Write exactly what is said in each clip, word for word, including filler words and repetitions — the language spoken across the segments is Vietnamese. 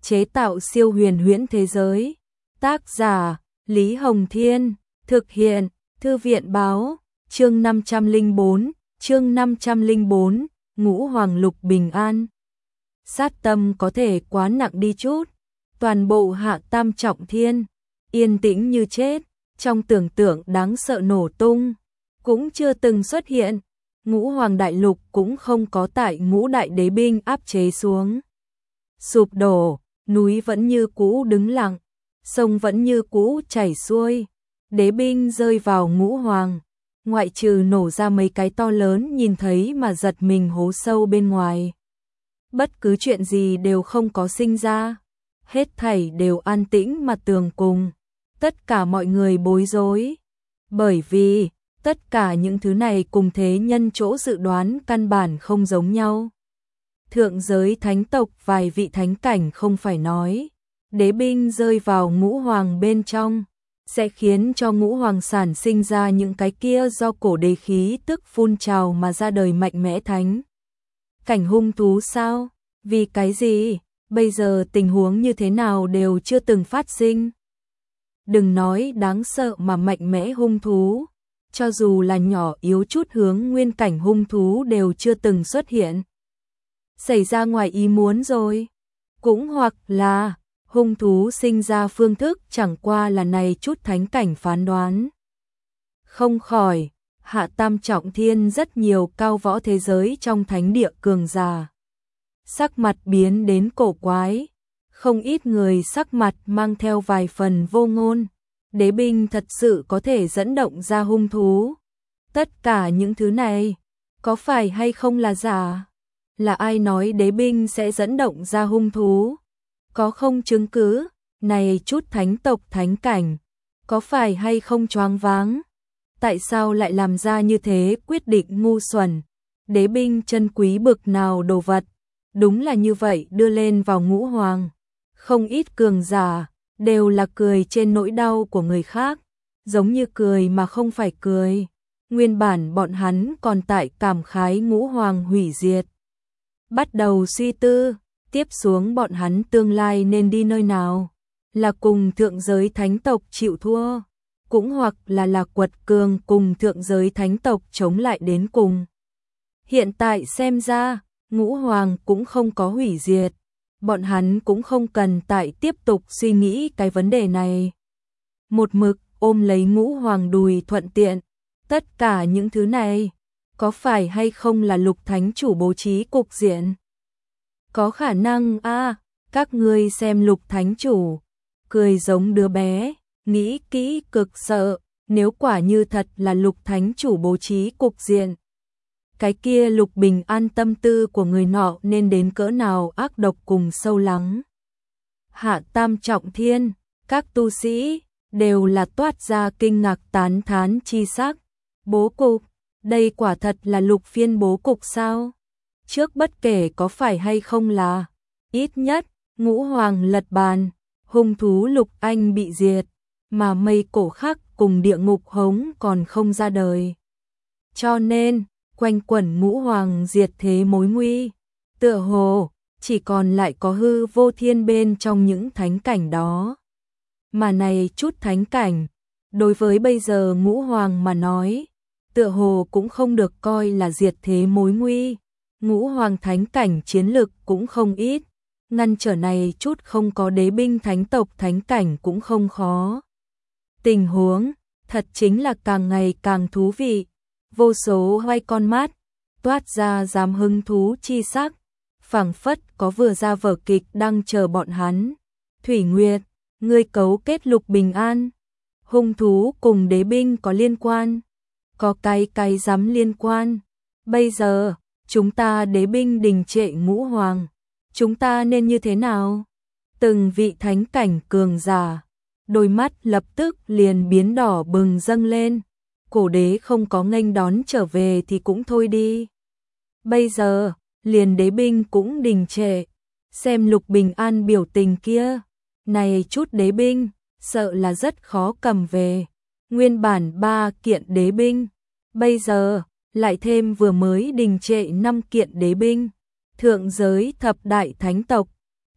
chế tạo siêu huyền huyễn thế giới. Tác giả Lý Hồng Thiên, thực hiện Thư viện báo, chương năm trăm lẻ bốn, chương năm trăm lẻ bốn, Ngũ Hoàng Lục Bình An. Sát tâm có thể quá nặng đi chút, toàn bộ Hạ Tam Trọng Thiên yên tĩnh như chết, trong tưởng tượng đáng sợ nổ tung cũng chưa từng xuất hiện. Ngũ Hoàng Đại Lục cũng không có tại Ngũ Đại Đế binh áp chế xuống sụp đổ, núi vẫn như cũ đứng lặng, sông vẫn như cũ chảy xuôi. Đế binh rơi vào Ngũ Hoàng, ngoại trừ nổ ra mấy cái to lớn nhìn thấy mà giật mình hố sâu bên ngoài, bất cứ chuyện gì đều không có sinh ra, hết thảy đều an tĩnh mà tường cùng. Tất cả mọi người bối rối, bởi vì tất cả những thứ này cùng thế nhân chỗ dự đoán căn bản không giống nhau. Thượng giới thánh tộc vài vị thánh cảnh không phải nói, đế binh rơi vào Ngũ Hoàng bên trong sẽ khiến cho Ngũ Hoàng sản sinh ra những cái kia do cổ đế khí tức phun trào mà ra đời mạnh mẽ thánh cảnh hung thú sao? Vì cái gì? Bây giờ tình huống như thế nào đều chưa từng phát sinh. Đừng nói đáng sợ mà mạnh mẽ hung thú, cho dù là nhỏ yếu chút hướng nguyên cảnh hung thú đều chưa từng xuất hiện. Xảy ra ngoài ý muốn rồi, cũng hoặc là hung thú sinh ra phương thức chẳng qua là này chút thánh cảnh phán đoán. Không khỏi, Hạ Tam Trọng Thiên rất nhiều cao võ thế giới trong thánh địa cường giả sắc mặt biến đến cổ quái, không ít người sắc mặt mang theo vài phần vô ngôn. Đế binh thật sự có thể dẫn động ra hung thú? Tất cả những thứ này có phải hay không là giả? Là ai nói đế binh sẽ dẫn động ra hung thú? Có không chứng cứ? Này chút thánh tộc thánh cảnh, có phải hay không choáng váng? Tại sao lại làm ra như thế quyết định ngu xuẩn? Đế binh chân quý bực nào đồ vật, đúng là như vậy đưa lên vào Ngũ Hoàng. Không ít cường giả đều là cười trên nỗi đau của người khác, giống như cười mà không phải cười. Nguyên bản bọn hắn còn tại cảm khái Ngũ Hoàng hủy diệt, bắt đầu suy tư, tiếp xuống bọn hắn tương lai nên đi nơi nào, là cùng thượng giới thánh tộc chịu thua, cũng hoặc là là quật cường cùng thượng giới thánh tộc chống lại đến cùng. Hiện tại xem ra, Ngũ Hoàng cũng không có hủy diệt, bọn hắn cũng không cần tại tiếp tục suy nghĩ cái vấn đề này. Một mực ôm lấy Ngũ Hoàng đùi thuận tiện. Tất cả những thứ này, có phải hay không là Lục Thánh Chủ bố trí cục diện? Có khả năng a, à, các ngươi xem Lục Thánh Chủ, cười giống đứa bé, nghĩ kỹ cực sợ, nếu quả như thật là Lục Thánh Chủ bố trí cục diện. Cái kia Lục Bình An tâm tư của người nọ nên đến cỡ nào ác độc cùng sâu lắng. Hạ Tam Trọng Thiên, các tu sĩ đều là toát ra kinh ngạc tán thán chi sắc. Bố cục, đây quả thật là Lục phiên bố cục sao? Trước bất kể có phải hay không là, ít nhất, Ngũ Hoàng lật bàn, hung thú Lục Anh bị diệt, mà mây cổ khắc cùng địa ngục hống còn không ra đời. Cho nên, quanh quẩn Ngũ Hoàng diệt thế mối nguy, tựa hồ chỉ còn lại có hư vô thiên bên trong những thánh cảnh đó. Mà này chút thánh cảnh, đối với bây giờ Ngũ Hoàng mà nói, tựa hồ cũng không được coi là diệt thế mối nguy. Ngũ Hoàng thánh cảnh chiến lực cũng không ít, ngăn trở này chút không có đế binh thánh tộc thánh cảnh cũng không khó. Tình huống thật chính là càng ngày càng thú vị. Vô số hai con mắt toát ra dám hứng thú chi sắc, phảng phất có vừa ra vở kịch đang chờ bọn hắn. Thủy Nguyệt, ngươi cấu kết Lục Bình An, hung thú cùng đế binh có liên quan? Có cái cái dám liên quan? Bây giờ chúng ta đế binh đình trệ Ngũ Hoàng, chúng ta nên như thế nào? Từng vị thánh cảnh cường giả, đôi mắt lập tức liền biến đỏ bừng dâng lên. Cổ đế không có nghênh đón trở về thì cũng thôi đi. Bây giờ, liền đế binh cũng đình trệ. Xem Lục Bình An biểu tình kia, này chút đế binh, sợ là rất khó cầm về. Nguyên bản ba kiện đế binh, bây giờ lại thêm vừa mới đình trệ năm kiện đế binh. Thượng giới thập đại thánh tộc,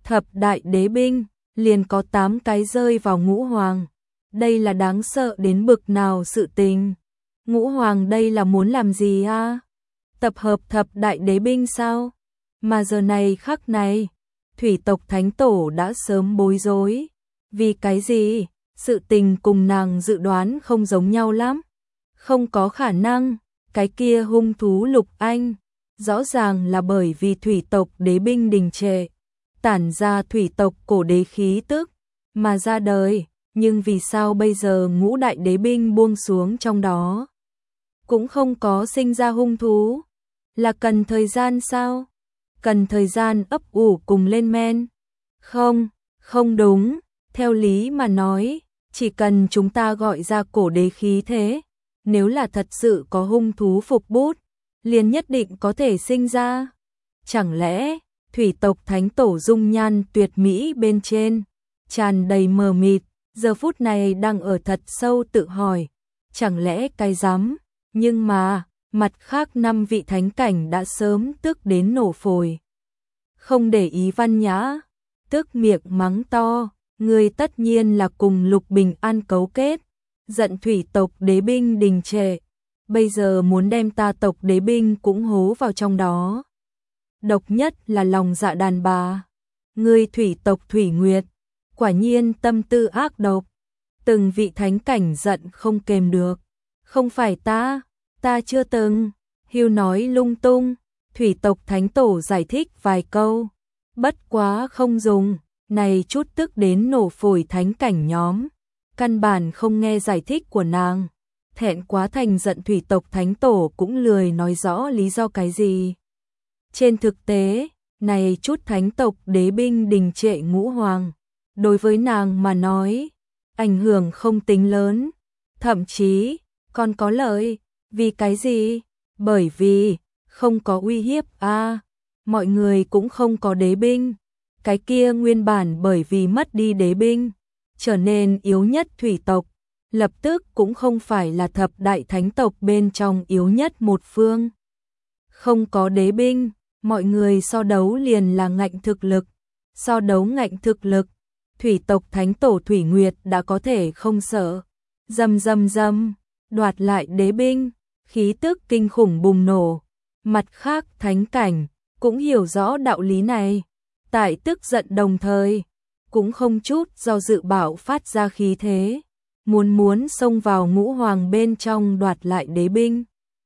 thập đại đế binh, liền có tám cái rơi vào ngũ hoàng. Đây là đáng sợ đến bực nào sự tình. Ngũ hoàng đây là muốn làm gì a? Tập hợp thập đại đế binh sao? Mà giờ này khắc này, thủy tộc thánh tổ đã sớm bối rối. Vì cái gì? Sự tình cùng nàng dự đoán không giống nhau lắm. Không có khả năng, cái kia hung thú Lục Anh, rõ ràng là bởi vì thủy tộc đế binh đình trệ, tản ra thủy tộc cổ đế khí tức, mà ra đời, nhưng vì sao bây giờ ngũ đại đế binh buông xuống trong đó? Cũng không có sinh ra hung thú, là cần thời gian sao? Cần thời gian ấp ủ cùng lên men? Không, không đúng, theo lý mà nói, chỉ cần chúng ta gọi ra cổ đế khí thế, nếu là thật sự có hung thú phục bút, liền nhất định có thể sinh ra. Chẳng lẽ, thủy tộc thánh tổ dung nhan tuyệt mỹ bên trên, tràn đầy mờ mịt, giờ phút này đang ở thật sâu tự hỏi, chẳng lẽ cái dám, nhưng mà, mặt khác năm vị thánh cảnh đã sớm tức đến nổ phổi. Không để ý Văn Nhã, tức miệng mắng to, người tất nhiên là cùng Lục Bình An cấu kết, giận thủy tộc đế binh đình trệ, bây giờ muốn đem ta tộc đế binh cũng hố vào trong đó. Độc nhất là lòng dạ đàn bà, người thủy tộc Thủy Nguyệt, quả nhiên tâm tư ác độc, từng vị thánh cảnh giận không kềm được, không phải ta, ta chưa từng, Hưu nói lung tung, thủy tộc thánh tổ giải thích vài câu, bất quá không dùng, này chút tức đến nổ phổi thánh cảnh nhóm, căn bản không nghe giải thích của nàng, thẹn quá thành giận thủy tộc thánh tổ cũng lười nói rõ lý do cái gì. Trên thực tế, này chút thánh tộc đế binh đình trệ ngũ hoàng, đối với nàng mà nói, ảnh hưởng không tính lớn, thậm chí còn có lợi, vì cái gì? Bởi vì không có uy hiếp a, à, mọi người cũng không có đế binh, cái kia nguyên bản bởi vì mất đi đế binh, trở nên yếu nhất thủy tộc, lập tức cũng không phải là thập đại thánh tộc bên trong yếu nhất một phương. Không có đế binh, mọi người so đấu liền là ngạnh thực lực, so đấu ngạnh thực lực, thủy tộc thánh tổ Thủy Nguyệt đã có thể không sợ. Dầm dầm dầm, đoạt lại đế binh, khí tức kinh khủng bùng nổ. Mặt khác thánh cảnh cũng hiểu rõ đạo lý này, tại tức giận đồng thời, cũng không chút do dự bạo phát ra khí thế, muốn muốn xông vào ngũ hoàng bên trong đoạt lại đế binh.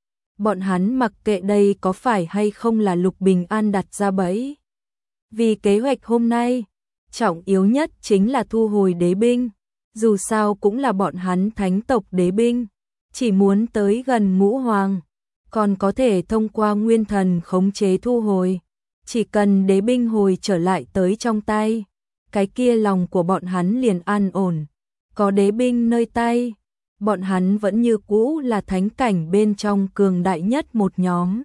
Bọn hắn mặc kệ đây có phải hay không là Lục Bình An đặt ra bẫy. Vì kế hoạch hôm nay, trọng yếu nhất chính là thu hồi đế binh, dù sao cũng là bọn hắn thánh tộc đế binh, chỉ muốn tới gần ngũ hoàng, còn có thể thông qua nguyên thần khống chế thu hồi, chỉ cần đế binh hồi trở lại tới trong tay, cái kia lòng của bọn hắn liền an ổn, có đế binh nơi tay, bọn hắn vẫn như cũ là thánh cảnh bên trong cường đại nhất một nhóm.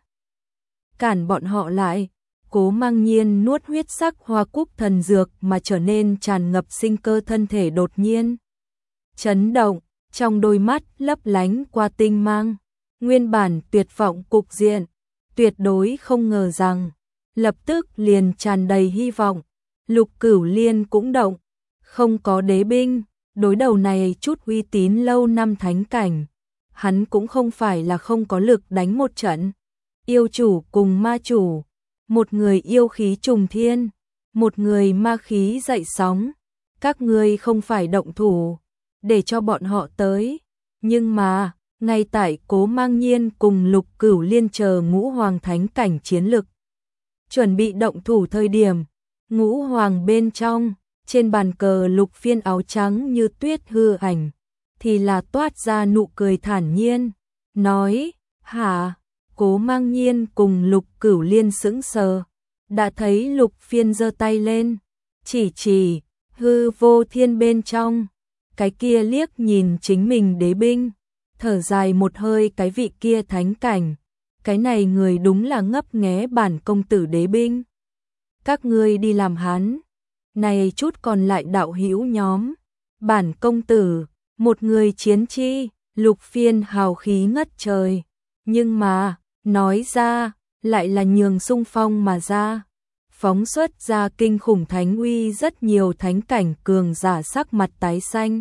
Cản bọn họ lại, Cố Mang Nhiên nuốt huyết sắc hoa cúc thần dược mà trở nên tràn ngập sinh cơ thân thể đột nhiên chấn động, trong đôi mắt lấp lánh qua tinh mang, nguyên bản tuyệt vọng cục diện, tuyệt đối không ngờ rằng, lập tức liền tràn đầy hy vọng. Lục Cửu Liên cũng động, không có đế binh, đối đầu này chút uy tín lâu năm thánh cảnh, hắn cũng không phải là không có lực đánh một trận. Yêu chủ cùng ma chủ, một người yêu khí trùng thiên, một người ma khí dậy sóng, các ngươi không phải động thủ, để cho bọn họ tới, nhưng mà, ngay tại Cố Mang Nhiên cùng Lục Cửu Liên chờ ngũ hoàng thánh cảnh chiến lực, chuẩn bị động thủ thời điểm, ngũ hoàng bên trong, trên bàn cờ Lục Phiên áo trắng như tuyết hư ảnh, thì là toát ra nụ cười thản nhiên, nói, hả? Cố Mang Nhiên cùng Lục Cửu Liên sững sờ, đã thấy Lục Phiên giơ tay lên, chỉ chỉ, hư vô thiên bên trong, cái kia liếc nhìn chính mình đế binh, thở dài một hơi cái vị kia thánh cảnh, cái này người đúng là ngấp nghé bản công tử đế binh. Các ngươi đi làm hắn, này chút còn lại đạo hữu nhóm, bản công tử, một người chiến chi, Lục Phiên hào khí ngất trời, nhưng mà, nói ra, lại là nhường sung phong mà ra. phóng xuất ra kinh khủng thánh uy, rất nhiều thánh cảnh cường giả sắc mặt tái xanh.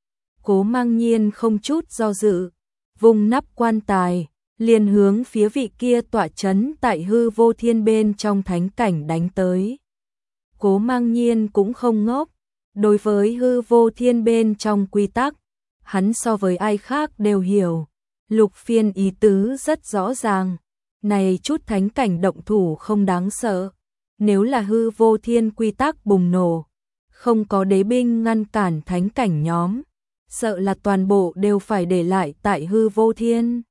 Cố Mang Nhiên không chút do dự, vùng nắp quan tài, liền hướng phía vị kia tọa chấn tại hư vô thiên bên trong thánh cảnh đánh tới. Cố Mang Nhiên cũng không ngốc, đối với hư vô thiên bên trong quy tắc, hắn so với ai khác đều hiểu. Lục Phiên ý tứ rất rõ ràng, này chút thánh cảnh động thủ không đáng sợ, nếu là hư vô thiên quy tắc bùng nổ, không có đế binh ngăn cản thánh cảnh nhóm, sợ là toàn bộ đều phải để lại tại hư vô thiên.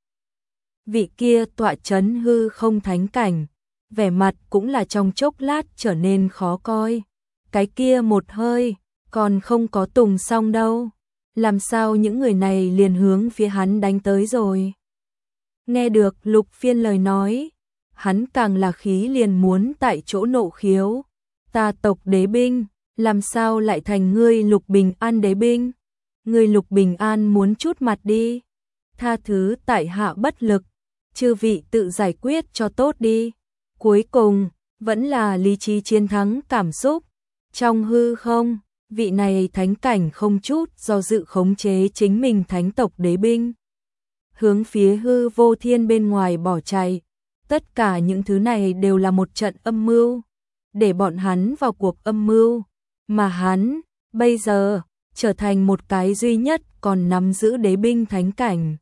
Vị kia tọa chấn hư không thánh cảnh, vẻ mặt cũng là trong chốc lát trở nên khó coi. Cái kia một hơi, còn không có tùng xong đâu. Làm sao những người này liền hướng phía hắn đánh tới rồi? Nghe được Lục Phiên lời nói, hắn càng là khí liền muốn tại chỗ nộ khiếu. Ta tộc đế binh, làm sao lại thành ngươi Lục Bình An đế binh? Ngươi Lục Bình An muốn chút mặt đi. Tha thứ tại hạ bất lực, chư vị tự giải quyết cho tốt đi. Cuối cùng, vẫn là lý trí chiến thắng cảm xúc. Trong hư không, vị này thánh cảnh không chút do dự khống chế chính mình thánh tộc đế binh, hướng phía hư vô thiên bên ngoài bỏ chạy. Tất cả những thứ này đều là một trận âm mưu, để bọn hắn vào cuộc âm mưu, mà hắn, bây giờ, trở thành một cái duy nhất còn nắm giữ đế binh thánh cảnh.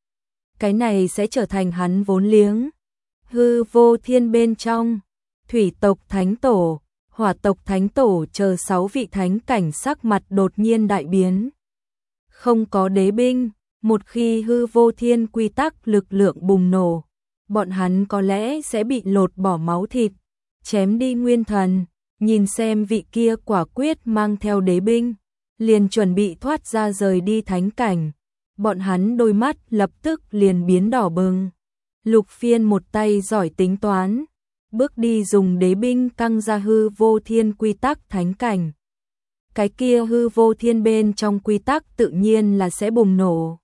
Cái này sẽ trở thành hắn vốn liếng. Hư vô thiên bên trong, thủy tộc thánh tổ, hỏa tộc thánh tổ chờ sáu vị thánh cảnh sắc mặt đột nhiên đại biến. Không có đế binh, một khi hư vô thiên quy tắc lực lượng bùng nổ, bọn hắn có lẽ sẽ bị lột bỏ máu thịt, chém đi nguyên thần. Nhìn xem vị kia quả quyết mang theo đế binh, liền chuẩn bị thoát ra rời đi thánh cảnh. Bọn hắn đôi mắt lập tức liền biến đỏ bừng. Lục Phiên một tay giỏi tính toán, bước đi dùng đế binh căng ra hư vô thiên quy tắc thánh cảnh. Cái kia hư vô thiên bên trong quy tắc tự nhiên là sẽ bùng nổ.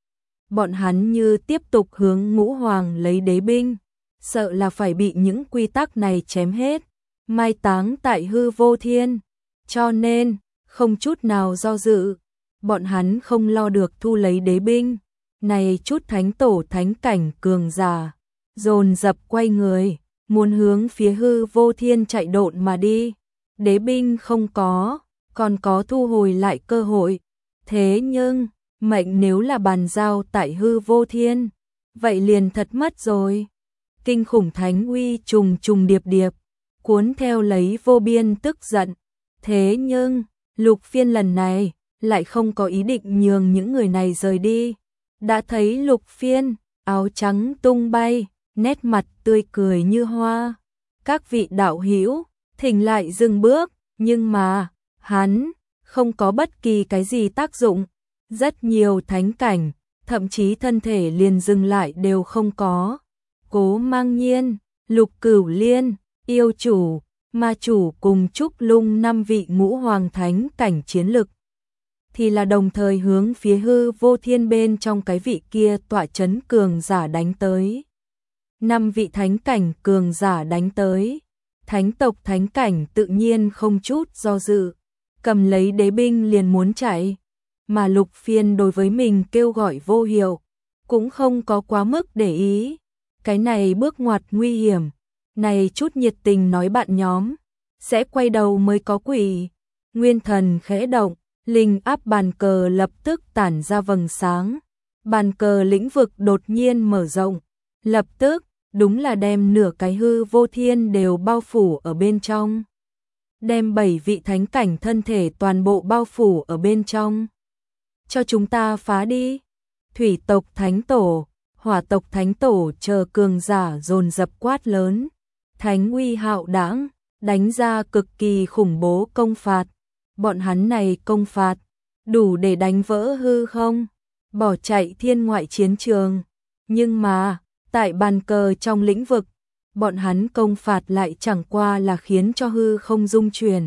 Bọn hắn như tiếp tục hướng Ngũ Hoàng lấy đế binh, sợ là phải bị những quy tắc này chém hết, mai táng tại hư vô thiên. Cho nên, không chút nào do dự, bọn hắn không lo được thu lấy đế binh. Này chút thánh tổ thánh cảnh cường giả, dồn dập quay người, muốn hướng phía hư vô thiên chạy độn mà đi. Đế binh không có, còn có thu hồi lại cơ hội. Thế nhưng, mệnh nếu là bàn giao tại hư vô thiên, vậy liền thật mất rồi. Kinh khủng thánh uy trùng trùng điệp điệp, cuốn theo lấy vô biên tức giận. Thế nhưng, Lục Phiên lần này, lại không có ý định nhường những người này rời đi. Đã thấy Lục Phiên, áo trắng tung bay, nét mặt tươi cười như hoa. Các vị đạo hữu, thỉnh lại dừng bước, nhưng mà, hắn, không có bất kỳ cái gì tác dụng. Rất nhiều thánh cảnh, thậm chí thân thể liền dừng lại đều không có. Cố Mang Nhiên, Lục Cửu Liên, yêu chủ, ma chủ cùng Trúc Lung năm vị ngũ hoàng thánh cảnh chiến lực, thì là đồng thời hướng phía hư vô thiên bên trong cái vị kia tọa chấn cường giả đánh tới. Năm vị thánh cảnh cường giả đánh tới, thánh tộc thánh cảnh tự nhiên không chút do dự, cầm lấy đế binh liền muốn chạy. Mà Lục Phiên đối với mình kêu gọi vô hiệu, cũng không có quá mức để ý. Cái này bước ngoặt nguy hiểm, này chút nhiệt tình nói bạn nhóm, sẽ quay đầu mới có quỷ. Nguyên thần khẽ động, linh áp bàn cờ lập tức tản ra vầng sáng. Bàn cờ lĩnh vực đột nhiên mở rộng, lập tức, đúng là đem nửa cái hư vô thiên đều bao phủ ở bên trong. Đem bảy vị thánh cảnh thân thể toàn bộ bao phủ ở bên trong. Cho chúng ta phá đi. Thủy tộc thánh tổ, hỏa tộc thánh tổ chờ cường giả dồn dập quát lớn. Thánh uy hạo đãng, đánh ra cực kỳ khủng bố công phạt. Bọn hắn này công phạt, đủ để đánh vỡ hư không, bỏ chạy thiên ngoại chiến trường. Nhưng mà, tại bàn cờ trong lĩnh vực, bọn hắn công phạt lại chẳng qua là khiến cho hư không rung chuyển,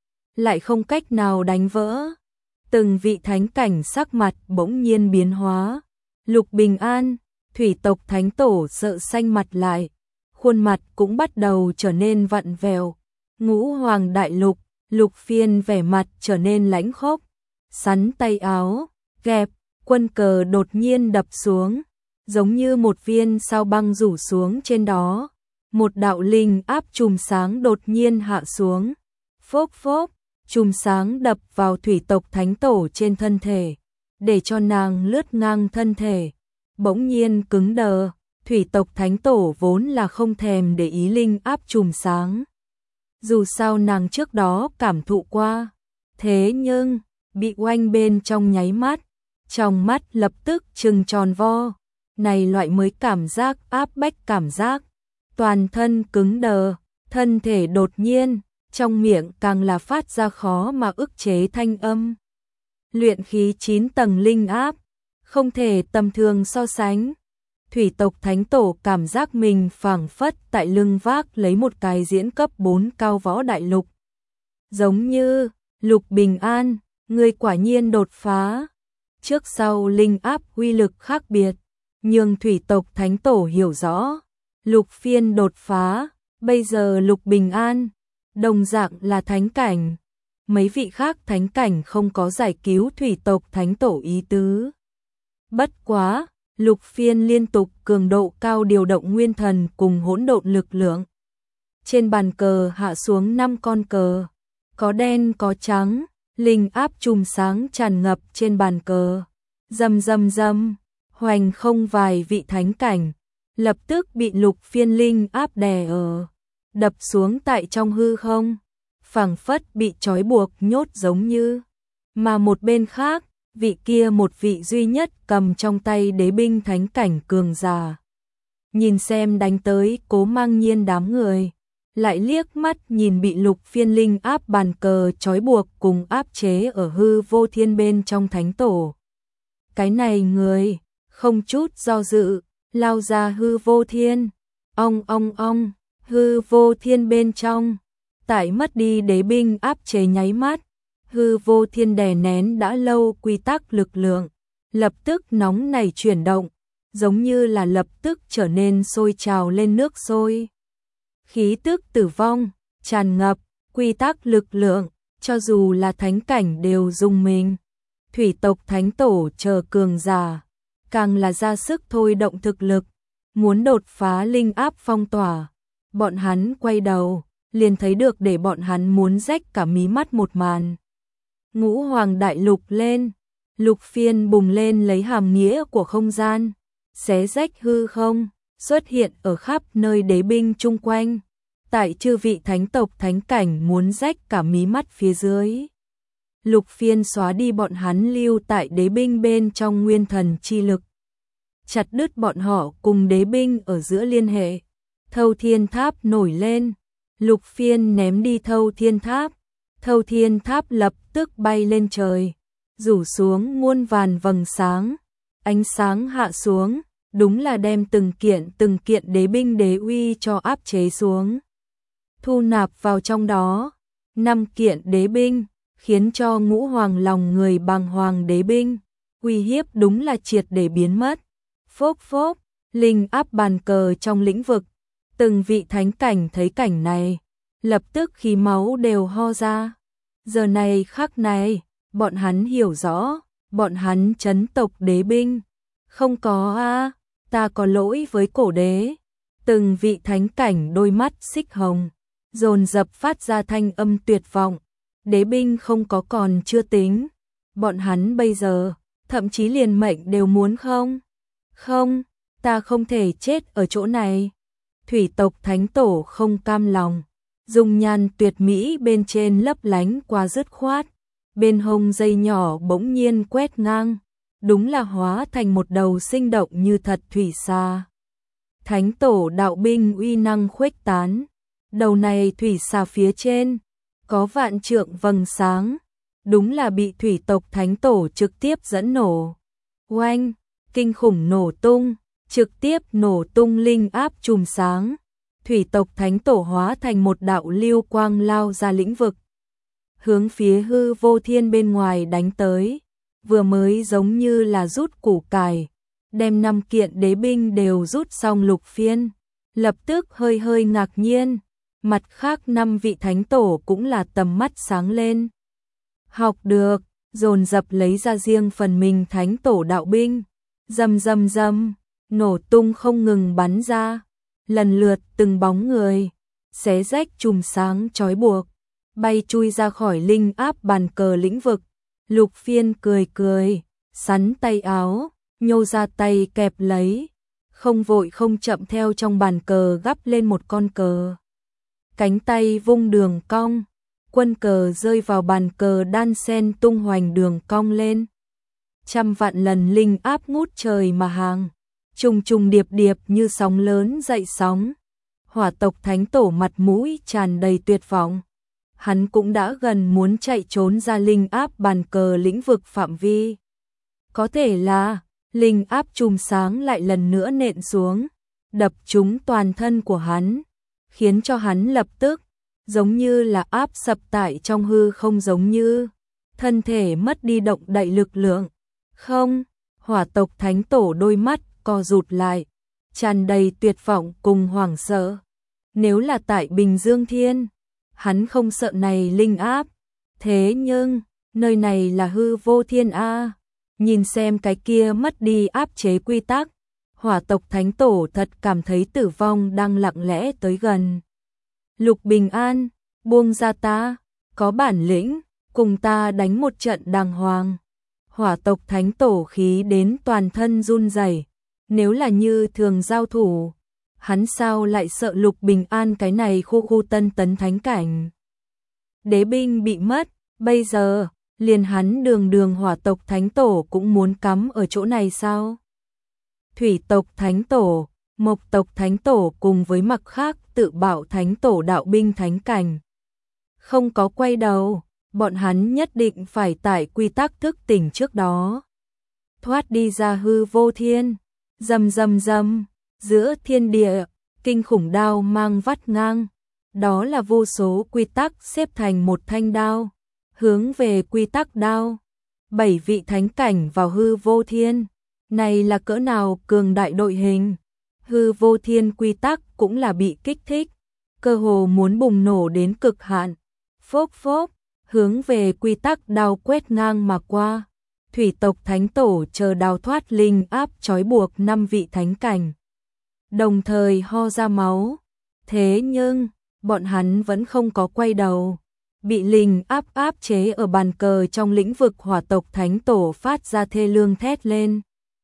lại không cách nào đánh vỡ. Từng vị thánh cảnh sắc mặt bỗng nhiên biến hóa. Lục Bình An, thủy tộc thánh tổ sợ xanh mặt lại, khuôn mặt cũng bắt đầu trở nên vặn vẹo. Ngũ Hoàng Đại Lục, Lục Phiên vẻ mặt trở nên lãnh khốc, sắn tay áo, gẹp, quân cờ đột nhiên đập xuống, giống như một viên sao băng rủ xuống trên đó. Một đạo linh áp chùm sáng đột nhiên hạ xuống, phốp phốp, chùm sáng đập vào thủy tộc thánh tổ trên thân thể, để cho nàng lướt ngang thân thể, bỗng nhiên cứng đờ. Thủy tộc thánh tổ vốn là không thèm để ý linh áp chùm sáng, dù sao nàng trước đó cảm thụ qua, thế nhưng bị oanh bên trong nháy mắt, trong mắt lập tức trừng tròn vo, này loại mới cảm giác áp bách cảm giác, toàn thân cứng đờ, thân thể đột nhiên, trong miệng càng là phát ra khó mà ức chế thanh âm. Luyện khí chín tầng linh áp, không thể tầm thường so sánh. Thủy tộc thánh tổ cảm giác mình phảng phất tại lưng vác lấy một cái diễn cấp bốn cao võ đại lục. Giống như, Lục Bình An, người quả nhiên đột phá. Trước sau linh áp uy lực khác biệt, nhưng thủy tộc thánh tổ hiểu rõ. Lục Phiên đột phá, bây giờ Lục Bình An, đồng dạng là thánh cảnh. Mấy vị khác thánh cảnh không có giải cứu thủy tộc thánh tổ ý tứ. Bất quá, Lục Phiên liên tục cường độ cao điều động nguyên thần cùng hỗn độn lực lượng. Trên bàn cờ hạ xuống năm con cờ, có đen có trắng, linh áp chùm sáng tràn ngập trên bàn cờ. Rầm rầm rầm, hoành không vài vị thánh cảnh, lập tức bị Lục Phiên linh áp đè ở, đập xuống tại trong hư không, phảng phất bị trói buộc nhốt giống như. Mà một bên khác, vị kia một vị duy nhất cầm trong tay đế binh thánh cảnh cường giả. Nhìn xem đánh tới Cố Mang Nhiên đám người, lại liếc mắt nhìn bị Lục Phiên linh áp bàn cờ trói buộc cùng áp chế ở hư vô thiên bên trong thánh tổ. Cái này người, không chút do dự, lao ra hư vô thiên, ong ong ong, hư vô thiên bên trong, tại mất đi đế binh áp chế nháy mắt. Hư vô thiên đè nén đã lâu quy tắc lực lượng, lập tức nóng nảy chuyển động, giống như là lập tức trở nên sôi trào lên nước sôi. Khí tức tử vong, tràn ngập, quy tắc lực lượng, cho dù là thánh cảnh đều rung mình. Thủy tộc thánh tổ chờ cường giả, càng là ra sức thôi động thực lực, muốn đột phá linh áp phong tỏa. Bọn hắn quay đầu, liền thấy được để bọn hắn muốn rách cả mí mắt một màn. Ngũ Hoàng Đại Lục lên, Lục Phiên bùng lên lấy hàm nghĩa của không gian, xé rách hư không, xuất hiện ở khắp nơi đế binh chung quanh. Tại chư vị thánh tộc thánh cảnh muốn rách cả mí mắt phía dưới. Lục Phiên xóa đi bọn hắn lưu tại đế binh bên trong nguyên thần chi lực, chặt đứt bọn họ cùng đế binh ở giữa liên hệ. Thâu Thiên Tháp nổi lên, Lục Phiên ném đi Thâu Thiên Tháp. Thâu Thiên Tháp lập tức bay lên trời, rủ xuống muôn vàn vầng sáng, ánh sáng hạ xuống, đúng là đem từng kiện từng kiện đế binh đế uy cho áp chế xuống. Thu nạp vào trong đó, năm kiện đế binh, khiến cho Ngũ Hoàng lòng người bàng hoàng đế binh, uy hiếp đúng là triệt để biến mất. Phốp phốp, linh áp bàn cờ trong lĩnh vực, từng vị thánh cảnh thấy cảnh này, lập tức khí máu đều ho ra. Giờ này khắc này, bọn hắn hiểu rõ, bọn hắn chấn tộc đế binh. Không có a, ta có lỗi với cổ đế. Từng vị thánh cảnh đôi mắt xích hồng, dồn dập phát ra thanh âm tuyệt vọng. Đế binh không có còn chưa tính, bọn hắn bây giờ, thậm chí liền mệnh đều muốn không. Không, ta không thể chết ở chỗ này. Thủy tộc thánh tổ không cam lòng. Dung nhan tuyệt mỹ bên trên lấp lánh qua dứt khoát, bên hông dây nhỏ bỗng nhiên quét ngang, đúng là hóa thành một đầu sinh động như thật thủy xà. Thánh tổ đạo binh uy năng khuếch tán, đầu này thủy xà phía trên, có vạn trượng vầng sáng, đúng là bị thủy tộc thánh tổ trực tiếp dẫn nổ. Oanh, kinh khủng nổ tung, trực tiếp nổ tung linh áp chùm sáng. Thủy tộc thánh tổ hóa thành một đạo lưu quang lao ra lĩnh vực, hướng phía hư vô thiên bên ngoài đánh tới, vừa mới giống như là rút củ cải, đem năm kiện đế binh đều rút xong. Lục Phiên lập tức hơi hơi ngạc nhiên, Mặt khác năm vị thánh tổ cũng là tầm mắt sáng lên. Học được, dồn dập lấy ra riêng phần mình thánh tổ đạo binh. Rầm rầm rầm, nổ tung không ngừng bắn ra. Lần lượt từng bóng người, xé rách chùm sáng trói buộc, bay chui ra khỏi linh áp bàn cờ lĩnh vực. Lục Phiên cười cười, sắn tay áo, nhô ra tay kẹp lấy. Không vội không chậm theo trong bàn cờ gắp lên một con cờ. Cánh tay vung đường cong, quân cờ rơi vào bàn cờ đan sen tung hoành đường cong lên. Trăm vạn lần linh áp ngút trời mà hàng, trùng trùng điệp điệp như sóng lớn dậy sóng. Hỏa tộc thánh tổ mặt mũi tràn đầy tuyệt vọng. Hắn cũng đã gần muốn chạy trốn ra linh áp bàn cờ lĩnh vực phạm vi. Có thể là linh áp chùm sáng lại lần nữa nện xuống, đập trúng toàn thân của hắn, khiến cho hắn lập tức giống như là áp sập tại trong hư không, giống như thân thể mất đi động đậy lực lượng. Không, hỏa tộc thánh tổ đôi mắt co rụt lại, tràn đầy tuyệt vọng cùng hoảng sợ. Nếu là tại Bình Dương Thiên, hắn không sợ này linh áp, thế nhưng nơi này là hư vô thiên a. Nhìn xem cái kia mất đi áp chế quy tắc, hỏa tộc thánh tổ thật cảm thấy tử vong đang lặng lẽ tới gần. Lục Bình An, buông ra ta, có bản lĩnh, cùng ta đánh một trận đàng hoàng. Hỏa tộc thánh tổ khí đến toàn thân run rẩy. Nếu là như thường giao thủ, hắn sao lại sợ Lục Bình An cái này khu khu tân tấn thánh cảnh. Đế binh bị mất, bây giờ liền hắn đường đường hỏa tộc thánh tổ cũng muốn cắm ở chỗ này sao? Thủy tộc thánh tổ, mộc tộc thánh tổ cùng với mặc khác tự bạo thánh tổ đạo binh thánh cảnh. Không có quay đầu, bọn hắn nhất định phải tại quy tắc thức tỉnh trước đó. Thoát đi ra hư vô thiên, rầm rầm rầm, giữa thiên địa, kinh khủng đao mang vắt ngang. Đó là vô số quy tắc xếp thành một thanh đao. Hướng về quy tắc đao, bảy vị thánh cảnh vào hư vô thiên, này là cỡ nào cường đại đội hình. Hư vô thiên quy tắc cũng là bị kích thích, cơ hồ muốn bùng nổ đến cực hạn. Phốp phốp, hướng về quy tắc đao quét ngang mà qua. Thủy tộc thánh tổ chờ đào thoát linh áp trói buộc năm vị thánh cảnh, đồng thời ho ra máu. Thế nhưng bọn hắn vẫn không có quay đầu. Bị linh áp áp chế ở bàn cờ trong lĩnh vực, hỏa tộc thánh tổ phát ra thê lương thét lên.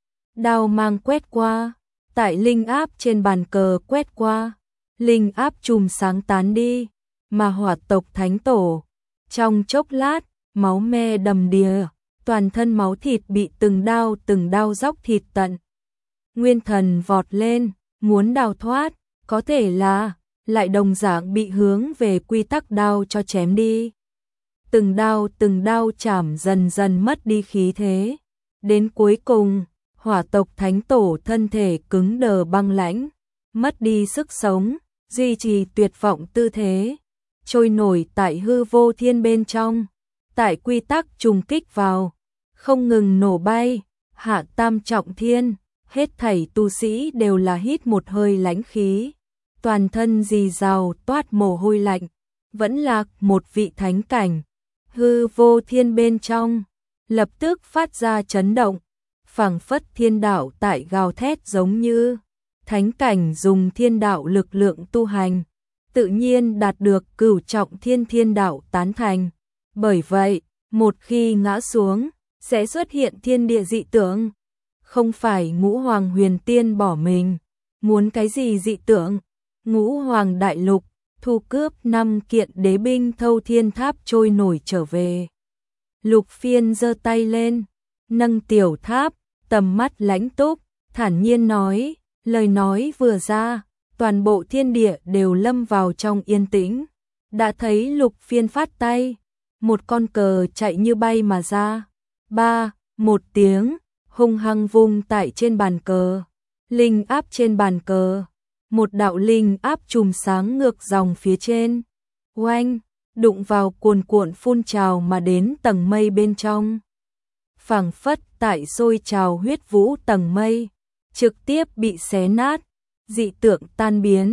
Đao mang quét qua, tại linh áp trên bàn cờ quét qua, linh áp chùm sáng tán đi, mà hỏa tộc thánh tổ trong chốc lát máu me đầm đìa, toàn thân máu thịt bị từng đao từng đao róc thịt tận. Nguyên thần vọt lên, muốn đào thoát, có thể là lại đồng dạng bị hướng về quy tắc đao cho chém đi. Từng đao từng đao chảm dần dần mất đi khí thế. Đến cuối cùng, hỏa tộc thánh tổ thân thể cứng đờ băng lãnh, mất đi sức sống, duy trì tuyệt vọng tư thế, trôi nổi tại hư vô thiên bên trong, tại quy tắc trùng kích vào, không ngừng nổ bay, hạ tam trọng thiên, hết thảy tu sĩ đều là hít một hơi lãnh khí. Toàn thân rì rào toát mồ hôi lạnh, vẫn lạc một vị thánh cảnh. Hư vô thiên bên trong, lập tức phát ra chấn động, phảng phất thiên đạo tại gào thét giống như. Thánh cảnh dùng thiên đạo lực lượng tu hành, tự nhiên đạt được cửu trọng thiên thiên đạo tán thành. Bởi vậy, một khi ngã xuống, sẽ xuất hiện thiên địa dị tượng. Không phải ngũ hoàng huyền tiên bỏ mình, muốn cái gì dị tượng? Ngũ hoàng đại lục, thu cướp năm kiện đế binh thâu thiên tháp trôi nổi trở về. Lục Phiên giơ tay lên, nâng tiểu tháp, tầm mắt lãnh túc, thản nhiên nói, lời nói vừa ra, toàn bộ thiên địa đều lâm vào trong yên tĩnh. Đã thấy Lục Phiên phát tay, một con cờ chạy như bay mà ra. Ba, một tiếng, hung hăng vung tại trên bàn cờ. Linh áp trên bàn cờ. Một đạo linh áp chùm sáng ngược dòng phía trên. Oanh, đụng vào cuồn cuộn phun trào mà đến tầng mây bên trong. Phảng phất tại sôi trào huyết vũ tầng mây, trực tiếp bị xé nát, dị tượng tan biến,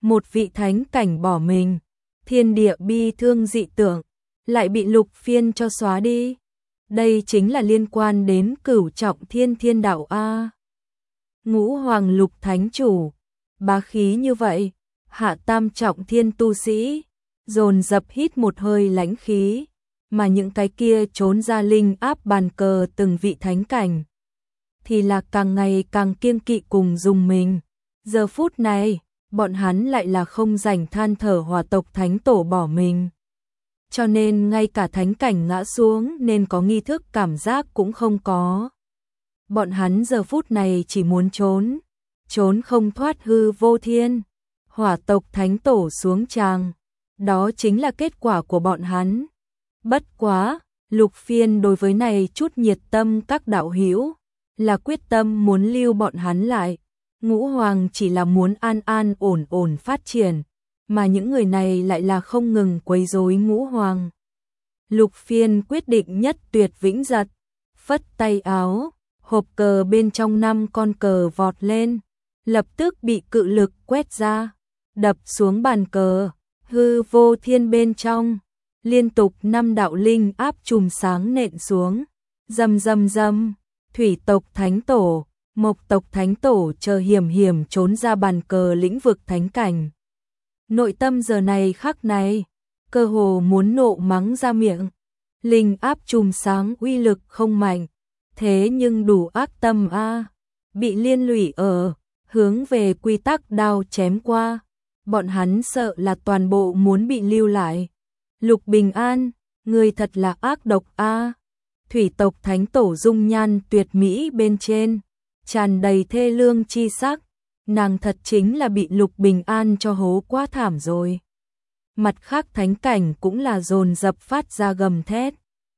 một vị thánh cảnh bỏ mình, thiên địa bi thương dị tượng, lại bị Lục Phiên cho xóa đi. Đây chính là liên quan đến Cửu Trọng Thiên Thiên Đạo a. Ngũ Hoàng Lục Thánh Chủ, bá khí như vậy, hạ tam trọng thiên tu sĩ, dồn dập hít một hơi lãnh khí, mà những cái kia trốn ra linh áp bàn cờ từng vị thánh cảnh, thì là càng ngày càng kiêng kỵ cùng dùng mình. Giờ phút này, bọn hắn lại là không rảnh than thở Hỏa tộc thánh tổ bỏ mình. Cho nên ngay cả thánh cảnh ngã xuống nên có nghi thức cảm giác cũng không có. Bọn hắn giờ phút này chỉ muốn trốn, trốn không thoát hư vô thiên. Hỏa tộc thánh tổ xuống tràng, đó chính là kết quả của bọn hắn. Bất quá, Lục Phiên đối với này chút nhiệt tâm các đạo hữu, là quyết tâm muốn lưu bọn hắn lại. Ngũ Hoàng chỉ là muốn an an ổn ổn phát triển, mà những người này lại là không ngừng quấy rối Ngũ Hoàng. Lục Phiên quyết định nhất tuyệt vĩnh giật, phất tay áo, hộp cờ bên trong năm con cờ vọt lên, lập tức bị cự lực quét ra, đập xuống bàn cờ, hư vô thiên bên trong, liên tục năm đạo linh áp chùm sáng nện xuống, rầm rầm rầm, thủy tộc thánh tổ, mộc tộc thánh tổ chờ hiểm hiểm trốn ra bàn cờ lĩnh vực thánh cảnh. Nội tâm giờ này khắc này, cơ hồ muốn nộ mắng ra miệng. Linh áp chùm sáng uy lực không mạnh, thế nhưng đủ ác tâm a, bị liên lụy ở, hướng về quy tắc đao chém qua. Bọn hắn sợ là toàn bộ muốn bị lưu lại. Lục Bình An, người thật là ác độc a. Thủy tộc thánh tổ dung nhan tuyệt mỹ bên trên, tràn đầy thê lương chi sắc, nàng thật chính là bị Lục Bình An cho hố quá thảm rồi. Mặt khác thánh cảnh cũng là dồn dập phát ra gầm thét.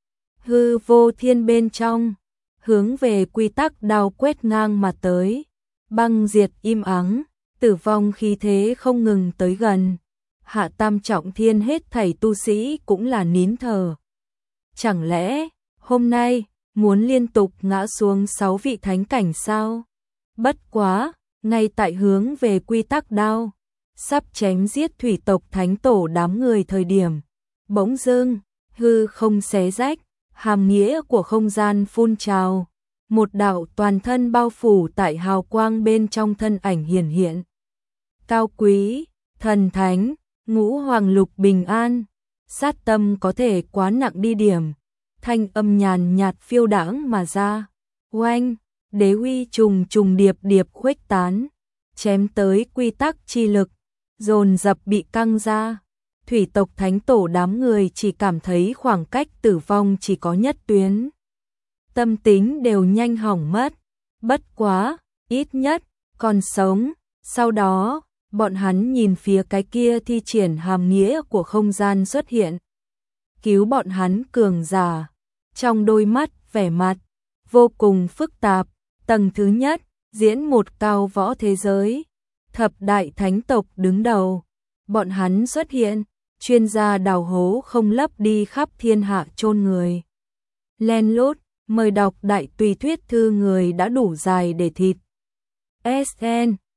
Hư vô thiên bên trong, hướng về quy tắc đao quét ngang mà tới, băng diệt im ắng, tử vong khí thế không ngừng tới gần. Hạ tam trọng thiên hết thảy tu sĩ cũng là nín thở. Chẳng lẽ, hôm nay, muốn liên tục ngã xuống sáu vị thánh cảnh sao? Bất quá, ngay tại hướng về quy tắc đao, sắp chém giết thủy tộc thánh tổ đám người thời điểm. Bỗng dưng, hư không xé rách, hàm nghĩa của không gian phun trào. Một đạo toàn thân bao phủ tại hào quang bên trong thân ảnh hiển hiện. Cao quý, thần thánh, Ngũ Hoàng Lục Bình An, sát tâm có thể quá nặng đi điểm. Thanh âm nhàn nhạt phiêu đãng mà ra. Oanh, đế uy trùng trùng điệp điệp khuếch tán, chém tới quy tắc chi lực, dồn dập bị căng ra. Thủy tộc thánh tổ đám người chỉ cảm thấy khoảng cách tử vong chỉ có nhất tuyến. Tâm tính đều nhanh hỏng mất. Bất quá, ít nhất, còn sống. Sau đó, bọn hắn nhìn phía cái kia thi triển hàm nghĩa của không gian xuất hiện. Cứu bọn hắn cường giả. Trong đôi mắt, vẻ mặt, vô cùng phức tạp. Tầng thứ nhất, diễn một cao võ thế giới. Thập đại thánh tộc đứng đầu. Bọn hắn xuất hiện, chuyên gia đào hố không lấp đi khắp thiên hạ chôn người. Len lút, mời đọc đại tùy thuyết thư người đã đủ dài để thịt. ét en